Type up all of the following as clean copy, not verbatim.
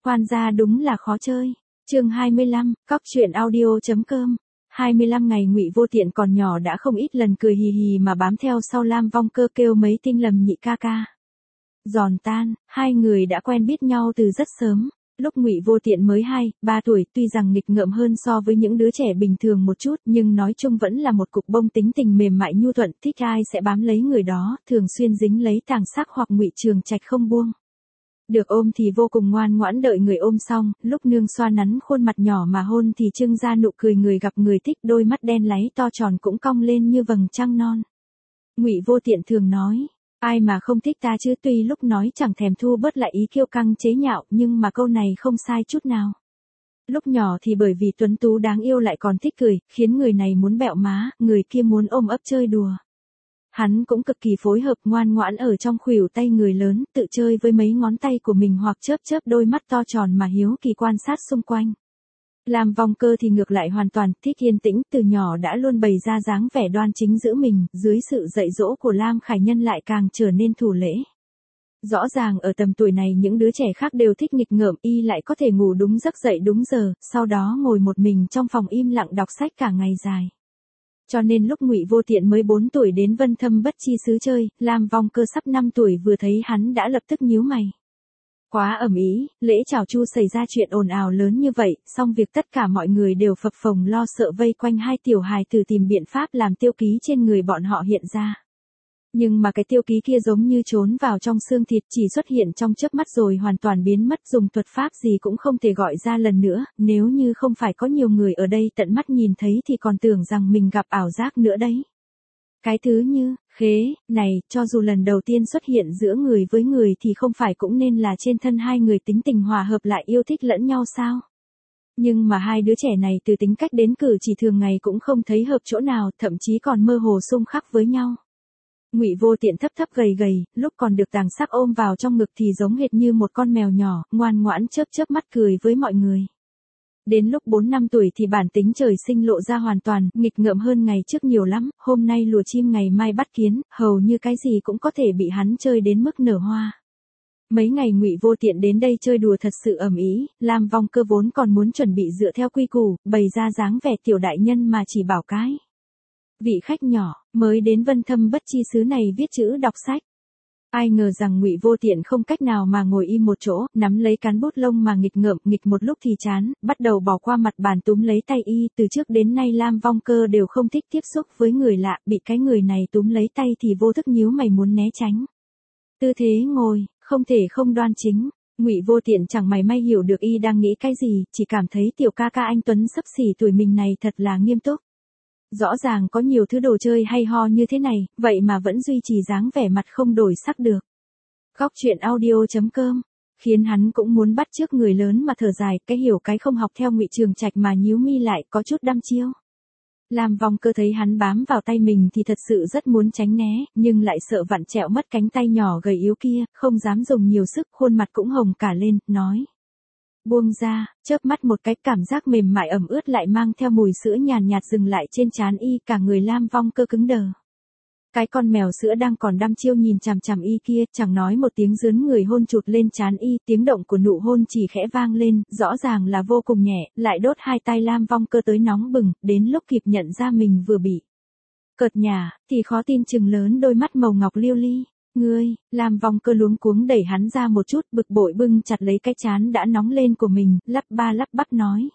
Khoan ra đúng là khó chơi. Chương 25, cóc truyện audio.com. 25 ngày Ngụy Vô Tiện còn nhỏ đã không ít lần cười hì hì mà bám theo sau Lam Vong Cơ kêu mấy tinh lầm nhị ca ca. Giòn tan, hai người đã quen biết nhau từ rất sớm. Lúc Ngụy Vô Tiện mới 2-3 tuổi, tuy rằng nghịch ngợm hơn so với những đứa trẻ bình thường một chút, nhưng nói chung vẫn là một cục bông tính tình mềm mại nhu thuận, thích ai sẽ bám lấy người đó, thường xuyên dính lấy tàng sắc hoặc Ngụy Trường Trạch không buông. Được ôm thì vô cùng ngoan ngoãn đợi người ôm xong, lúc nương xoa nắn khuôn mặt nhỏ mà hôn thì trưng ra nụ cười người gặp người thích, đôi mắt đen láy to tròn cũng cong lên như vầng trăng non. Ngụy Vô Tiện thường nói, ai mà không thích ta chứ, tuy lúc nói chẳng thèm thu bớt lại ý kiêu căng chế nhạo, nhưng mà câu này không sai chút nào. Lúc nhỏ thì bởi vì tuấn tú đáng yêu lại còn thích cười, khiến người này muốn bẹo má, người kia muốn ôm ấp chơi đùa. Hắn cũng cực kỳ phối hợp, ngoan ngoãn ở trong khuỷu tay người lớn, tự chơi với mấy ngón tay của mình hoặc chớp chớp đôi mắt to tròn mà hiếu kỳ quan sát xung quanh. Lam Vong Cơ thì ngược lại hoàn toàn thích yên tĩnh, từ nhỏ đã luôn bày ra dáng vẻ đoan chính giữ mình, dưới sự dạy dỗ của Lam Khải Nhân lại càng trở nên thủ lễ. Rõ ràng ở tầm tuổi này những đứa trẻ khác đều thích nghịch ngợm, y lại có thể ngủ đúng giấc dậy đúng giờ, sau đó ngồi một mình trong phòng im lặng đọc sách cả ngày dài. Cho nên lúc Ngụy Vô Tiện mới 4 tuổi đến Vân Thâm Bất Chi xứ chơi, Lam Vong Cơ sắp 5 tuổi vừa thấy hắn đã lập tức nhíu mày. Quá ầm ĩ, lễ chào chu xảy ra chuyện ồn ào lớn như vậy, xong việc tất cả mọi người đều phập phồng lo sợ vây quanh hai tiểu hài tử tìm biện pháp làm tiêu ký trên người bọn họ hiện ra. Nhưng mà cái tiêu ký kia giống như trốn vào trong xương thịt, chỉ xuất hiện trong chớp mắt rồi hoàn toàn biến mất, dùng thuật pháp gì cũng không thể gọi ra lần nữa, nếu như không phải có nhiều người ở đây tận mắt nhìn thấy thì còn tưởng rằng mình gặp ảo giác nữa đấy. Cái thứ như, khế, này, cho dù lần đầu tiên xuất hiện giữa người với người thì không phải cũng nên là trên thân hai người tính tình hòa hợp lại yêu thích lẫn nhau sao? Nhưng mà hai đứa trẻ này từ tính cách đến cử chỉ thường ngày cũng không thấy hợp chỗ nào, thậm chí còn mơ hồ xung khắc với nhau. Ngụy Vô Tiện thấp thấp gầy gầy, lúc còn được tàng sắc ôm vào trong ngực thì giống hệt như một con mèo nhỏ, ngoan ngoãn chớp chớp mắt cười với mọi người. Đến lúc 4-5 tuổi thì bản tính trời sinh lộ ra hoàn toàn, nghịch ngợm hơn ngày trước nhiều lắm, hôm nay lùa chim ngày mai bắt kiến, hầu như cái gì cũng có thể bị hắn chơi đến mức nở hoa. Mấy ngày Ngụy Vô Tiện đến đây chơi đùa thật sự ầm ĩ, Lam Vong Cơ vốn còn muốn chuẩn bị dựa theo quy củ, bày ra dáng vẻ tiểu đại nhân mà chỉ bảo cái. Vị khách nhỏ, mới đến Vân Thâm Bất Chi xứ này viết chữ đọc sách. Ai ngờ rằng Ngụy Vô Tiện không cách nào mà ngồi im một chỗ, nắm lấy cán bút lông mà nghịch ngợm, nghịch một lúc thì chán, bắt đầu bỏ qua mặt bàn túm lấy tay y, từ trước đến nay Lam Vong Cơ đều không thích tiếp xúc với người lạ, bị cái người này túm lấy tay thì vô thức nhíu mày muốn né tránh. Tư thế ngồi, không thể không đoan chính. Ngụy Vô Tiện chẳng mảy may hiểu được y đang nghĩ cái gì, chỉ cảm thấy tiểu ca ca anh tuấn xấp xỉ tuổi mình này thật là nghiêm túc. Rõ ràng có nhiều thứ đồ chơi hay ho như thế này, vậy mà vẫn duy trì dáng vẻ mặt không đổi sắc được. Góc truyện audio.com, khiến hắn cũng muốn bắt chước người lớn mà thở dài, cái hiểu cái không học theo Ngụy Trường Trạch mà nhíu mi lại, có chút đăm chiêu. Lam Vong Cơ thấy hắn bám vào tay mình thì thật sự rất muốn tránh né, nhưng lại sợ vặn trẹo mất cánh tay nhỏ gầy yếu kia, không dám dùng nhiều sức, khuôn mặt cũng hồng cả lên, nói. Buông ra, chớp mắt một cái, cảm giác mềm mại ẩm ướt lại mang theo mùi sữa nhàn nhạt dừng lại trên trán y, cả người Lam Vong Cơ cứng đờ. Cái con mèo sữa đang còn đăm chiêu nhìn chằm chằm y kia, chẳng nói một tiếng rướn người hôn chụt lên trán y, tiếng động của nụ hôn chỉ khẽ vang lên, rõ ràng là vô cùng nhẹ, lại đốt hai tay Lam Vong Cơ tới nóng bừng, đến lúc kịp nhận ra mình vừa bị cợt nhả, thì khó tin chừng lớn đôi mắt màu ngọc liêu li. Ngươi, Lam Vong Cơ luống cuống đẩy hắn ra một chút, bực bội bưng chặt lấy cái trán đã nóng lên của mình, lắp ba lắp bắp nói.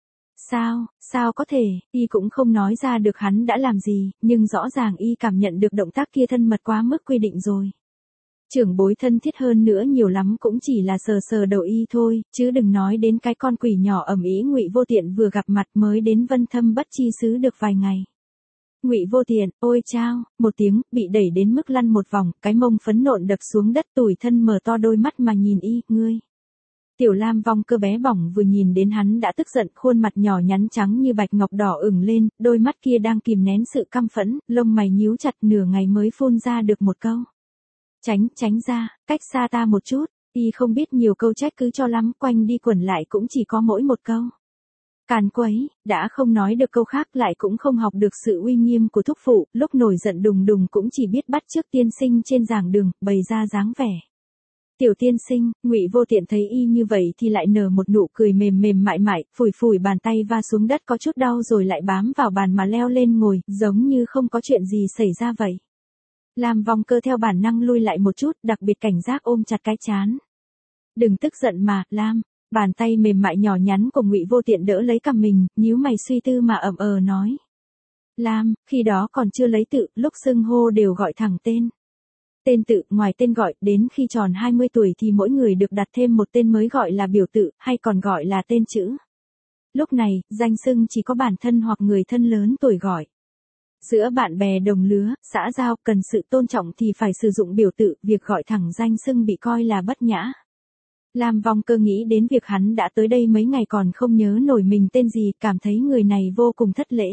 Sao có thể, y cũng không nói ra được hắn đã làm gì, nhưng rõ ràng y cảm nhận được động tác kia thân mật quá mức quy định rồi. Trưởng bối thân thiết hơn nữa nhiều lắm cũng chỉ là sờ sờ đầu y thôi, chứ đừng nói đến cái con quỷ nhỏ ầm ĩ Ngụy Vô Tiện vừa gặp mặt mới đến Vân Thâm Bất Chi xứ được vài ngày. Ngụy Vô Tiện, ôi chao, một tiếng, bị đẩy đến mức lăn một vòng, cái mông phấn nộn đập xuống đất, tủi thân mở to đôi mắt mà nhìn y, ngươi. Tiểu Lam Vong Cơ bé bỏng vừa nhìn đến hắn đã tức giận, khuôn mặt nhỏ nhắn trắng như bạch ngọc đỏ ửng lên, đôi mắt kia đang kìm nén sự căm phẫn, lông mày nhíu chặt, nửa ngày mới phun ra được một câu. Tránh ra, cách xa ta một chút, y không biết nhiều câu trách cứ cho lắm, quanh đi quẩn lại cũng chỉ có mỗi một câu. Càn quấy, đã không nói được câu khác lại cũng không học được sự uy nghiêm của thúc phụ, lúc nổi giận đùng đùng cũng chỉ biết bắt chước tiên sinh trên giảng đường, bày ra dáng vẻ. Tiểu tiên sinh, Ngụy Vô Tiện thấy y như vậy thì lại nở một nụ cười mềm mềm mại mại, phủi phủi bàn tay va xuống đất có chút đau rồi lại bám vào bàn mà leo lên ngồi, giống như không có chuyện gì xảy ra vậy. Lam Vong Cơ theo bản năng lui lại một chút, đặc biệt cảnh giác ôm chặt cái trán. Đừng tức giận mà, Lam. Bàn tay mềm mại nhỏ nhắn của Ngụy Vô Tiện đỡ lấy cằm mình, nhíu mày suy tư mà nói. Lam, khi đó còn chưa lấy tự, lúc xưng hô đều gọi thẳng tên. Tên tự, ngoài tên gọi, đến khi tròn 20 tuổi thì mỗi người được đặt thêm một tên mới gọi là biểu tự, hay còn gọi là tên chữ. Lúc này, danh xưng chỉ có bản thân hoặc người thân lớn tuổi gọi. Giữa bạn bè đồng lứa, xã giao, cần sự tôn trọng thì phải sử dụng biểu tự, việc gọi thẳng danh xưng bị coi là bất nhã. Lam Vong Cơ nghĩ đến việc hắn đã tới đây mấy ngày còn không nhớ nổi mình tên gì, cảm thấy người này vô cùng thất lễ.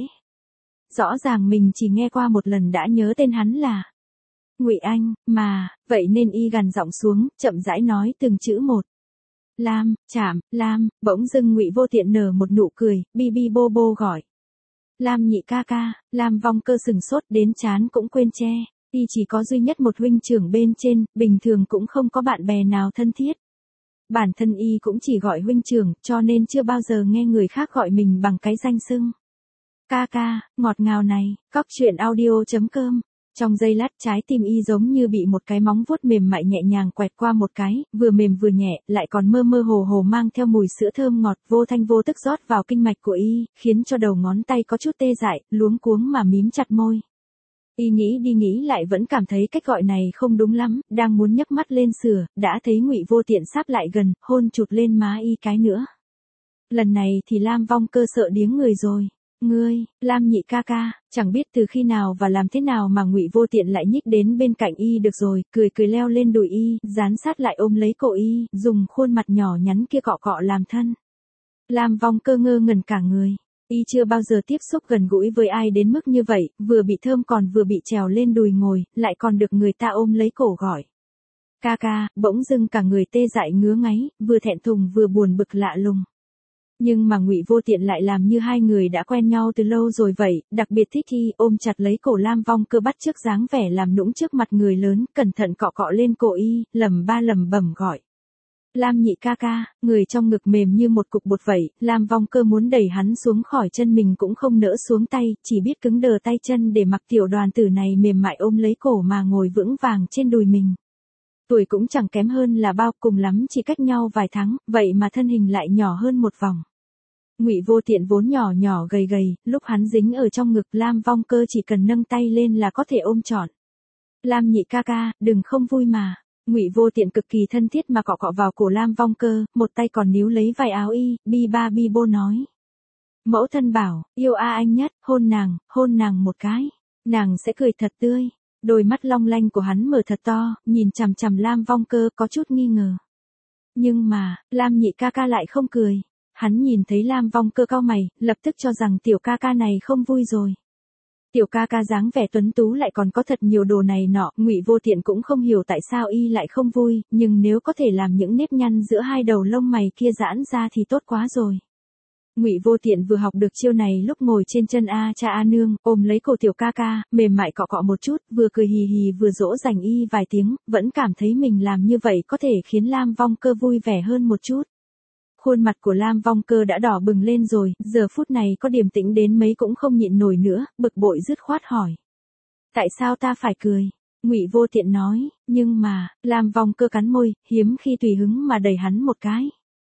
Rõ ràng mình chỉ nghe qua một lần đã nhớ tên hắn là Ngụy Anh, mà, vậy nên y gằn giọng xuống, chậm rãi nói từng chữ một. Lam, chạm, Lam, bỗng dưng Ngụy Vô Tiện nở một nụ cười, bi bi bô bô gọi. Lam nhị ca ca, Lam Vong Cơ sừng sốt đến trán cũng quên che, y chỉ có duy nhất một huynh trưởng bên trên, bình thường cũng không có bạn bè nào thân thiết. Bản thân y cũng chỉ gọi huynh trưởng, cho nên chưa bao giờ nghe người khác gọi mình bằng cái danh xưng. Ca ca, ngọt ngào này, cóc truyện audio.com. Trong giây lát trái tim y giống như bị một cái móng vuốt mềm mại nhẹ nhàng quẹt qua một cái, vừa mềm vừa nhẹ, lại còn mơ mơ hồ hồ mang theo mùi sữa thơm ngọt vô thanh vô tức rót vào kinh mạch của y, khiến cho đầu ngón tay có chút tê dại, luống cuống mà mím chặt môi. Y nghĩ đi nghĩ lại vẫn cảm thấy cách gọi này không đúng lắm, đang muốn nhấc mắt lên sửa, đã thấy Ngụy Vô Tiện sáp lại gần, hôn chụt lên má y cái nữa. Lần này thì Lam Vong Cơ sợ điếng người rồi. Ngươi, Lam nhị ca ca, chẳng biết từ khi nào và làm thế nào mà Ngụy Vô Tiện lại nhích đến bên cạnh y được rồi, cười cười leo lên đùi y, dán sát lại ôm lấy cổ y, dùng khuôn mặt nhỏ nhắn kia cọ cọ làm thân. Lam Vong Cơ ngơ ngẩn cả người. Y chưa bao giờ tiếp xúc gần gũi với ai đến mức như vậy, vừa bị thơm còn vừa bị trèo lên đùi ngồi, lại còn được người ta ôm lấy cổ gọi. Ca ca, bỗng dưng cả người tê dại ngứa ngáy, vừa thẹn thùng vừa buồn bực lạ lùng. Nhưng mà Ngụy Vô Tiện lại làm như hai người đã quen nhau từ lâu rồi vậy, đặc biệt thích y ôm chặt lấy cổ Lam Vong Cơ bắt chước dáng vẻ làm nũng trước mặt người lớn, cẩn thận cọ cọ lên cổ y, lẩm bẩm gọi. Lam nhị ca ca, người trong ngực mềm như một cục bột vậy, Lam Vong Cơ muốn đẩy hắn xuống khỏi chân mình cũng không nỡ xuống tay, chỉ biết cứng đờ tay chân để mặc tiểu đoàn tử này mềm mại ôm lấy cổ mà ngồi vững vàng trên đùi mình. Tuổi cũng chẳng kém hơn là bao, cùng lắm chỉ cách nhau vài tháng, vậy mà thân hình lại nhỏ hơn một vòng. Ngụy Vô Tiện vốn nhỏ nhỏ gầy gầy, lúc hắn dính ở trong ngực Lam Vong Cơ chỉ cần nâng tay lên là có thể ôm trọn. Lam nhị ca ca, đừng không vui mà. Ngụy Vô Tiện cực kỳ thân thiết mà cọ cọ vào cổ Lam Vong Cơ, một tay còn níu lấy vai áo y, bi ba bi bô nói. Mẫu thân bảo, yêu a anh nhất, hôn nàng một cái. Nàng sẽ cười thật tươi. Đôi mắt long lanh của hắn mở thật to, nhìn chằm chằm Lam Vong Cơ có chút nghi ngờ. Nhưng mà, Lam nhị ca ca lại không cười. Hắn nhìn thấy Lam Vong Cơ cau mày, lập tức cho rằng tiểu ca ca này không vui rồi. Tiểu ca ca dáng vẻ tuấn tú lại còn có thật nhiều đồ này nọ, Ngụy Vô Tiện cũng không hiểu tại sao y lại không vui, nhưng nếu có thể làm những nếp nhăn giữa hai đầu lông mày kia giãn ra thì tốt quá rồi. Ngụy Vô Tiện vừa học được chiêu này lúc ngồi trên chân a cha a nương, ôm lấy cổ tiểu ca ca, mềm mại cọ cọ một chút, vừa cười hì hì vừa dỗ dành y vài tiếng, vẫn cảm thấy mình làm như vậy có thể khiến Lam Vong Cơ vui vẻ hơn một chút. Khuôn mặt của Lam Vong Cơ đã đỏ bừng lên rồi, giờ phút này có điềm tĩnh đến mấy cũng không nhịn nổi nữa, bực bội dứt khoát hỏi. Tại sao ta phải cười? Ngụy Vô Tiện nói, nhưng mà, Lam Vong Cơ cắn môi, hiếm khi tùy hứng mà đẩy hắn một cái.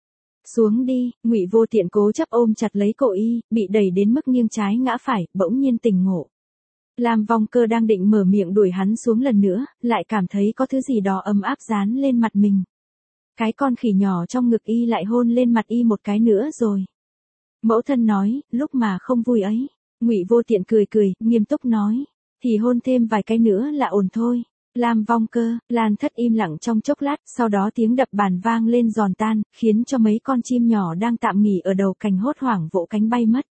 Xuống đi, Ngụy Vô Tiện cố chấp ôm chặt lấy cổ y, bị đẩy đến mức nghiêng trái ngã phải, bỗng nhiên tỉnh ngộ. Lam Vong Cơ đang định mở miệng đuổi hắn xuống lần nữa, lại cảm thấy có thứ gì đó ấm áp dán lên mặt mình. Cái con khỉ nhỏ trong ngực y lại hôn lên mặt y một cái nữa rồi. Mẫu thân nói, lúc mà không vui ấy. Ngụy Vô Tiện cười cười, nghiêm túc nói. Thì hôn thêm vài cái nữa là ổn thôi. Lam Vong Cơ, Lan Thất im lặng trong chốc lát, sau đó tiếng đập bàn vang lên giòn tan, khiến cho mấy con chim nhỏ đang tạm nghỉ ở đầu cành hốt hoảng vỗ cánh bay mất.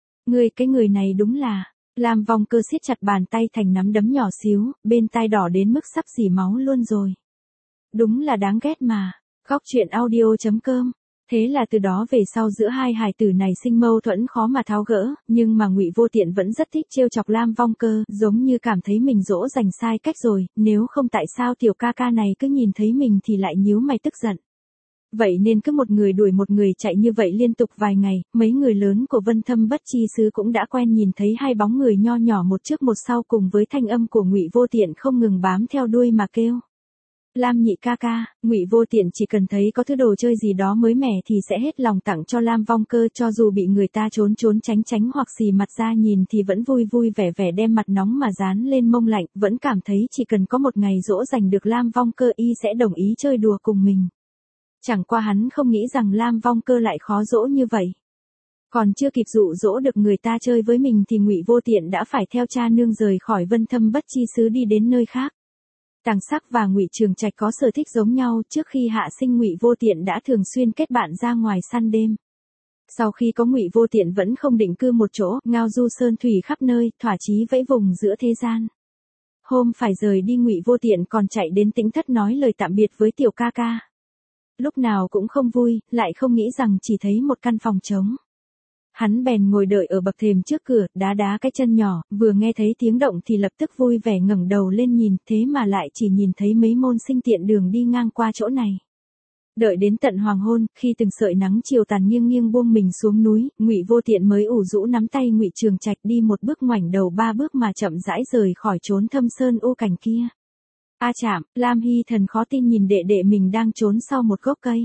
Cái người này đúng là. Lam Vong Cơ siết chặt bàn tay thành nắm đấm nhỏ xíu, bên tai đỏ đến mức sắp rỉ máu luôn rồi. Đúng là đáng ghét mà. Góc truyện audio.com Thế là từ đó về sau giữa hai hài tử này sinh mâu thuẫn khó mà tháo gỡ, nhưng mà Ngụy Vô Tiện vẫn rất thích trêu chọc Lam Vong Cơ, giống như cảm thấy mình dỗ dành sai cách rồi, nếu không tại sao tiểu ca ca này cứ nhìn thấy mình thì lại nhíu mày tức giận. Vậy nên cứ một người đuổi một người chạy như vậy liên tục vài ngày, mấy người lớn của Vân Thâm Bất Chi Sứ cũng đã quen nhìn thấy hai bóng người nho nhỏ một trước một sau cùng với thanh âm của Ngụy Vô Tiện không ngừng bám theo đuôi mà kêu. Lam nhị ca ca, Ngụy Vô Tiện chỉ cần thấy có thứ đồ chơi gì đó mới mẻ thì sẽ hết lòng tặng cho Lam Vong Cơ, cho dù bị người ta trốn trốn tránh tránh hoặc xì mặt ra nhìn thì vẫn vui vui vẻ vẻ đem mặt nóng mà dán lên mông lạnh, vẫn cảm thấy chỉ cần có một ngày dỗ dành được Lam Vong Cơ y sẽ đồng ý chơi đùa cùng mình. Chẳng qua hắn không nghĩ rằng Lam Vong Cơ lại khó dỗ như vậy. Còn chưa kịp dụ dỗ được người ta chơi với mình thì Ngụy Vô Tiện đã phải theo cha nương rời khỏi Vân Thâm Bất Chi Xứ đi đến nơi khác. Tàng Sắc và Ngụy Trường Trạch có sở thích giống nhau, trước khi hạ sinh Ngụy Vô Tiện đã thường xuyên kết bạn ra ngoài săn đêm. Sau khi có Ngụy Vô Tiện vẫn không định cư một chỗ, ngao du sơn thủy khắp nơi, thỏa chí vẫy vùng giữa thế gian. Hôm phải rời đi Ngụy Vô Tiện còn chạy đến Tĩnh Thất nói lời tạm biệt với tiểu ca ca. Lúc nào cũng không vui, lại không nghĩ rằng chỉ thấy một căn phòng trống. Hắn bèn ngồi đợi ở bậc thềm trước cửa, đá đá cái chân nhỏ, vừa nghe thấy tiếng động thì lập tức vui vẻ ngẩng đầu lên nhìn, thế mà lại chỉ nhìn thấy mấy môn sinh tiện đường đi ngang qua chỗ này. Đợi đến tận hoàng hôn, khi từng sợi nắng chiều tàn nghiêng nghiêng buông mình xuống núi, Ngụy Vô Tiện mới ủ rũ nắm tay Ngụy Trường Trạch đi một bước ngoảnh đầu ba bước mà chậm rãi rời khỏi chốn thâm sơn u cảnh kia. A chạm, Lam Hy Thần khó tin nhìn đệ đệ mình đang trốn sau một gốc cây.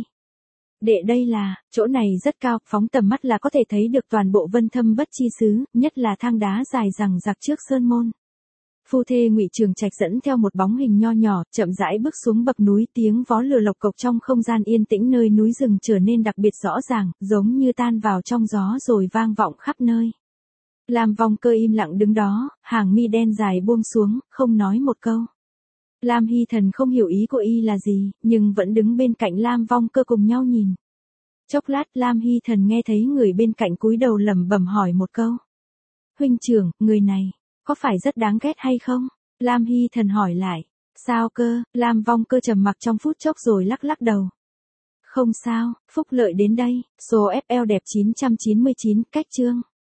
Đệ đây là, chỗ này rất cao, phóng tầm mắt là có thể thấy được toàn bộ Vân Thâm Bất Chi Xứ, nhất là thang đá dài rằng rạc trước sơn môn. Phu thê Ngụy Trường Trạch dẫn theo một bóng hình nho nhỏ, chậm rãi bước xuống bậc núi, tiếng vó lừa lộc cộc trong không gian yên tĩnh nơi núi rừng trở nên đặc biệt rõ ràng, giống như tan vào trong gió rồi vang vọng khắp nơi. Lam Vong Cơ im lặng đứng đó, hàng mi đen dài buông xuống, không nói một câu. Lam Hy Thần không hiểu ý của y là gì, nhưng vẫn đứng bên cạnh Lam Vong Cơ cùng nhau nhìn. Chốc lát Lam Hy Thần nghe thấy người bên cạnh cúi đầu lẩm bẩm hỏi một câu. Huynh trưởng, người này, có phải rất đáng ghét hay không? Lam Hy Thần hỏi lại. Sao cơ? Lam Vong Cơ trầm mặc trong phút chốc rồi lắc lắc đầu. Không sao, phúc lợi đến đây, số FL đẹp 999, cách chương.